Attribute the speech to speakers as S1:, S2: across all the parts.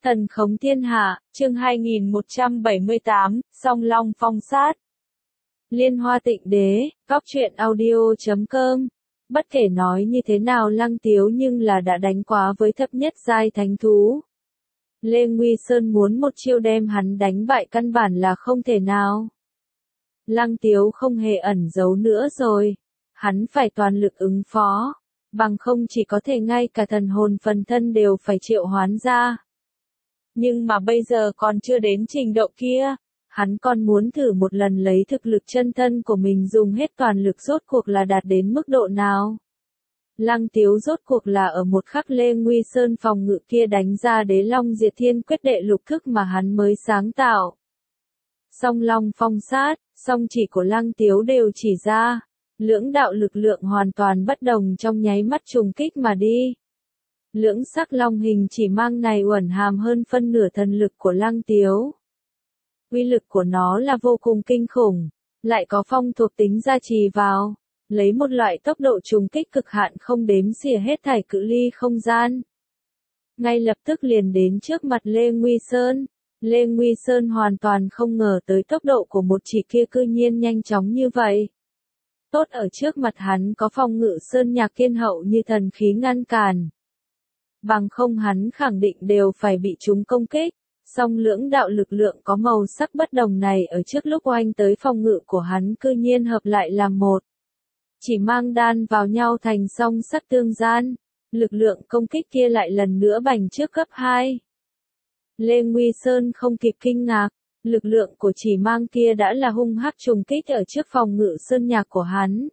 S1: Thần khống thiên hạ, chương 2178, Song Long phong sát. Liên Hoa Tịnh Đế, Góc truyện audio.com. Bất kể nói như thế nào Lăng Tiếu nhưng là đã đánh quá với thấp nhất giai thánh thú. Lê Nguy Sơn muốn một chiêu đem hắn đánh bại căn bản là không thể nào. Lăng Tiếu không hề ẩn giấu nữa rồi. Hắn phải toàn lực ứng phó. Bằng không chỉ có thể ngay cả thần hồn phần thân đều phải triệu hoán ra. Nhưng mà bây giờ còn chưa đến trình độ kia. Hắn còn muốn thử một lần lấy thực lực chân thân của mình dùng hết toàn lực rốt cuộc là đạt đến mức độ nào. Lăng Tiếu rốt cuộc là ở một khắc Lê Nguy Sơn phòng ngự kia đánh ra Đế Long Diệt Thiên quyết đệ lục thức mà hắn mới sáng tạo. Song Long phong sát, song chỉ của Lăng Tiếu đều chỉ ra. Lưỡng đạo lực lượng hoàn toàn bất đồng trong nháy mắt trùng kích mà đi. Lưỡng sắc long hình chỉ mang này uẩn hàm hơn phân nửa thần lực của Lăng Tiếu. Uy lực của nó là vô cùng kinh khủng, lại có phong thuộc tính gia trì vào, lấy một loại tốc độ trùng kích cực hạn không đếm xỉa hết thảy cự ly không gian. Ngay lập tức liền đến trước mặt Lê Nguy Sơn. Lê Nguy Sơn hoàn toàn không ngờ tới tốc độ của một chỉ kia cư nhiên nhanh chóng như vậy. Tốt ở trước mặt hắn có phong ngự sơn nhạc kiên hậu như thần khí ngăn cản. Bằng không hắn khẳng định đều phải bị chúng công kích. Song lưỡng đạo lực lượng có màu sắc bất đồng này ở trước lúc oanh tới phòng ngự của hắn cư nhiên hợp lại làm một. Chỉ mang đan vào nhau thành song sắc tương gian. Lực lượng công kích kia lại lần nữa bành trước gấp 2. Lê Nguy Sơn không kịp kinh ngạc. Lực lượng của chỉ mang kia đã là hung hắc trùng kích ở trước phòng ngự sơn nhạc của hắn.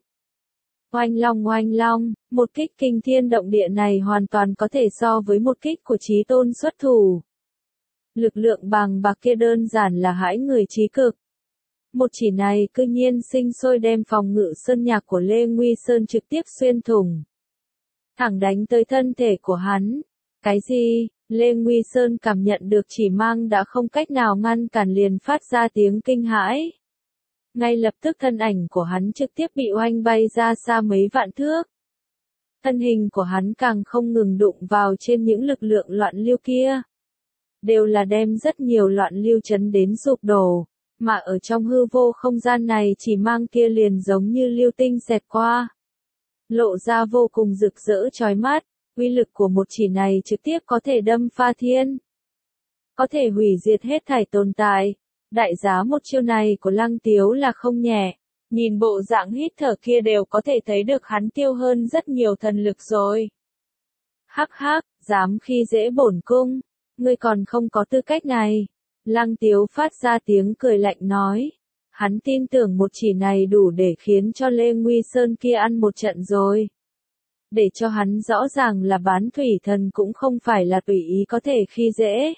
S1: Oanh long, một kích kinh thiên động địa này hoàn toàn có thể so với một kích của Chí Tôn xuất thủ. Lực lượng bàng bạc kia đơn giản là hãi người trí cực. Một chỉ này cư nhiên sinh sôi đem phòng ngự sơn nhạc của Lê Nguy Sơn trực tiếp xuyên thủng. Thẳng đánh tới thân thể của hắn. Cái gì? Lê Nguy Sơn cảm nhận được chỉ mang đã không cách nào ngăn cản liền phát ra tiếng kinh hãi. Ngay lập tức thân ảnh của hắn trực tiếp bị oanh bay ra xa mấy vạn thước. Thân hình của hắn càng không ngừng đụng vào trên những lực lượng loạn lưu kia. Đều là đem rất nhiều loạn lưu chấn đến sụp đổ, mà ở trong hư vô không gian này chỉ mang kia liền giống như lưu tinh xẹt qua. Lộ ra vô cùng rực rỡ chói mắt. Uy lực của một chỉ này trực tiếp có thể đâm pha thiên. Có thể hủy diệt hết thảy tồn tại. Đại giá một chiêu này của Lăng Tiếu là không nhẹ. Nhìn bộ dạng hít thở kia đều có thể thấy được hắn tiêu hơn rất nhiều thần lực rồi. Hắc hắc, dám khi dễ bổn cung. Ngươi còn không có tư cách này. Lăng Tiếu phát ra tiếng cười lạnh nói. Hắn tin tưởng một chỉ này đủ để khiến cho Lê Nguy Sơn kia ăn một trận rồi. Để cho hắn rõ ràng là bán thủy thần cũng không phải là tùy ý có thể khi dễ.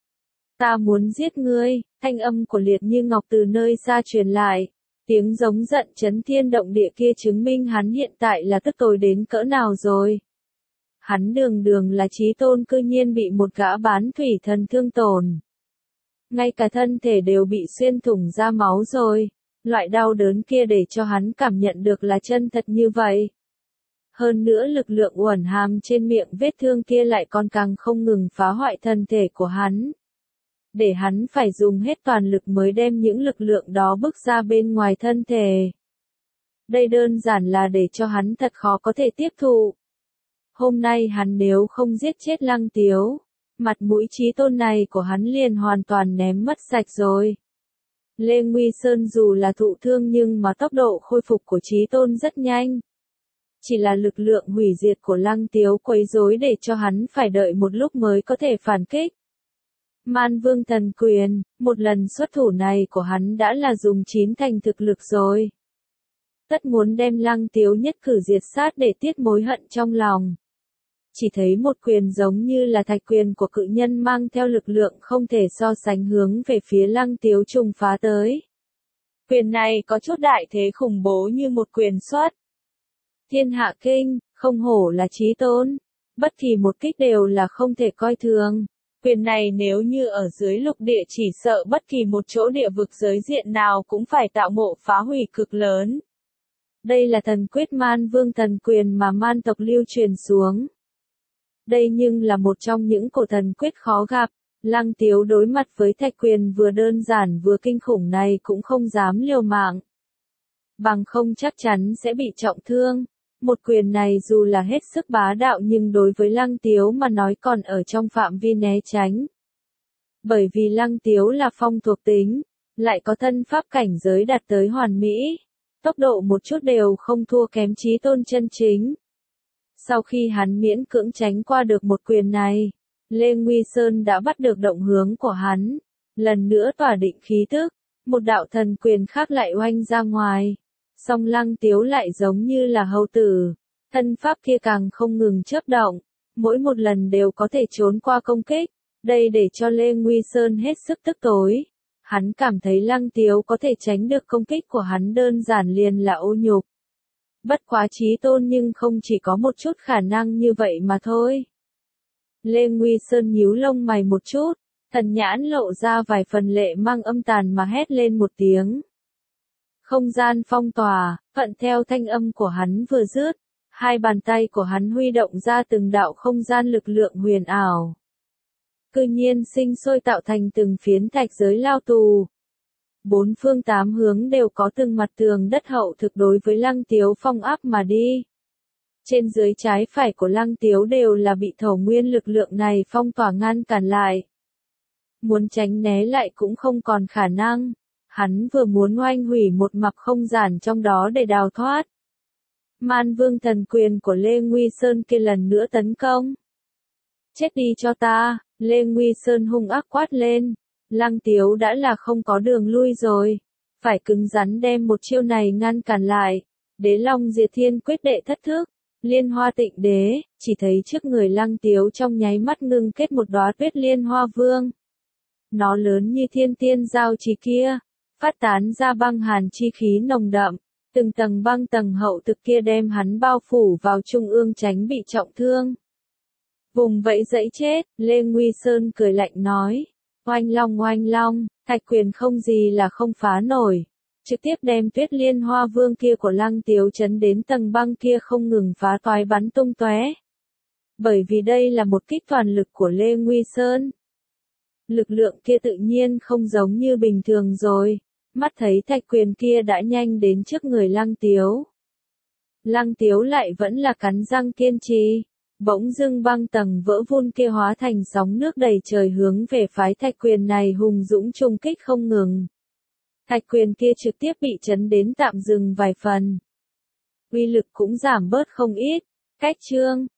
S1: Ta muốn giết ngươi, thanh âm của Liệt Như Ngọc từ nơi xa truyền lại. Tiếng giống giận chấn thiên động địa kia chứng minh hắn hiện tại là tức tối đến cỡ nào rồi. Hắn đường là Chí Tôn cư nhiên bị một gã bán thủy thần thương tổn. Ngay cả thân thể đều bị xuyên thủng ra máu rồi. Loại đau đớn kia để cho hắn cảm nhận được là chân thật như vậy. Hơn nữa lực lượng uẩn hàm trên miệng vết thương kia lại còn càng không ngừng phá hoại thân thể của hắn. Để hắn phải dùng hết toàn lực mới đem những lực lượng đó bước ra bên ngoài thân thể. Đây đơn giản là để cho hắn thật khó có thể tiếp thụ. Hôm nay hắn nếu không giết chết Lăng Tiếu, mặt mũi Chí Tôn này của hắn liền hoàn toàn ném mất sạch rồi. Lê Nguy Sơn dù là thụ thương nhưng mà tốc độ khôi phục của Chí Tôn rất nhanh. Chỉ là lực lượng hủy diệt của Lăng Tiếu quấy rối để cho hắn phải đợi một lúc mới có thể phản kích. Man Vương Thần Quyền, một lần xuất thủ này của hắn đã là dùng 9 thành thực lực rồi. Tất muốn đem Lăng Tiếu nhất cử diệt sát để tiết mối hận trong lòng. Chỉ thấy một quyền giống như là thạch quyền của cự nhân mang theo lực lượng không thể so sánh hướng về phía Lăng Tiếu trùng phá tới. Quyền này có chút đại thế khủng bố như một quyền xuất. Thiên hạ kinh, không hổ là Chí Tôn. Bất kỳ một kích đều là không thể coi thường. Quyền này nếu như ở dưới lục địa chỉ sợ bất kỳ một chỗ địa vực giới diện nào cũng phải tạo ngộ phá hủy cực lớn. Đây là thần quyết Man Vương Thần Quyền mà man tộc lưu truyền xuống. Đây nhưng là một trong những cổ thần quyết khó gặp. Lăng Tiếu đối mặt với thạch quyền vừa đơn giản vừa kinh khủng này cũng không dám liều mạng. Bằng không chắc chắn sẽ bị trọng thương. Một quyền này dù là hết sức bá đạo nhưng đối với Lăng Tiếu mà nói còn ở trong phạm vi né tránh. Bởi vì Lăng Tiếu là phong thuộc tính, lại có thân pháp cảnh giới đạt tới hoàn mỹ, tốc độ một chút đều không thua kém Chí Tôn chân chính. Sau khi hắn miễn cưỡng tránh qua được một quyền này, Lê Nguy Sơn đã bắt được động hướng của hắn, lần nữa tỏa định khí tức, một đạo thần quyền khác lại oanh ra ngoài. Song Lăng Tiếu lại giống như là hầu tử, thân pháp kia càng không ngừng chớp động, mỗi một lần đều có thể trốn qua công kích, đây để cho Lê Nguy Sơn hết sức tức tối. Hắn cảm thấy Lăng Tiếu có thể tránh được công kích của hắn đơn giản liền là ô nhục. Bất quá Chí Tôn nhưng không chỉ có một chút khả năng như vậy mà thôi. Lê Nguy Sơn nhíu lông mày một chút, thần nhãn lộ ra vài phần lệ mang âm tàn mà hét lên một tiếng. Không gian phong tỏa, thuận theo thanh âm của hắn vừa dứt, hai bàn tay của hắn huy động ra từng đạo không gian lực lượng huyền ảo. Cư nhiên sinh sôi tạo thành từng phiến thạch giới lao tù. Bốn phương tám hướng đều có từng mặt tường đất hậu thực đối với Lăng Tiếu phong áp mà đi. Trên dưới trái phải của Lăng Tiếu đều là bị thổ nguyên lực lượng này phong tỏa ngăn cản lại. Muốn tránh né lại cũng không còn khả năng. Hắn vừa muốn oanh hủy một map không gian trong đó để đào thoát. Man Vương thần quyền của Lê Nguy Sơn kia lần nữa tấn công. Chết đi cho ta, Lê Nguy Sơn hung ác quát lên. Lăng Tiếu đã là không có đường lui rồi. Phải cứng rắn đem một chiêu này ngăn cản lại. Đế Long Diệt Thiên quyết đệ thất thức. Liên Hoa Tịnh Đế, chỉ thấy trước người Lăng Tiếu trong nháy mắt ngưng kết một đóa tuyết liên hoa vương. Nó lớn như thiên tiên giao chỉ kia, phát tán ra băng hàn chi khí nồng đậm, từng tầng băng tầng hậu thực kia đem hắn bao phủ vào trung ương tránh bị trọng thương. Vùng vẫy dẫy chết, Lê Nguy Sơn cười lạnh nói, oanh long, thạch quyền không gì là không phá nổi. Trực tiếp đem tuyết liên hoa vương kia của Lăng Tiếu chấn đến tầng băng kia không ngừng phá toái bắn tung tóe. Bởi vì đây là một kích toàn lực của Lê Nguy Sơn. Lực lượng kia tự nhiên không giống như bình thường rồi. Mắt thấy thạch quyền kia đã nhanh đến trước người Lăng Tiếu. Lăng Tiếu lại vẫn là cắn răng kiên trì. Bỗng dưng băng tầng vỡ vun kia hóa thành sóng nước đầy trời hướng về phái thạch quyền này hùng dũng trùng kích không ngừng. Thạch quyền kia trực tiếp bị chấn đến tạm dừng vài phần. Uy lực cũng giảm bớt không ít. Cách chương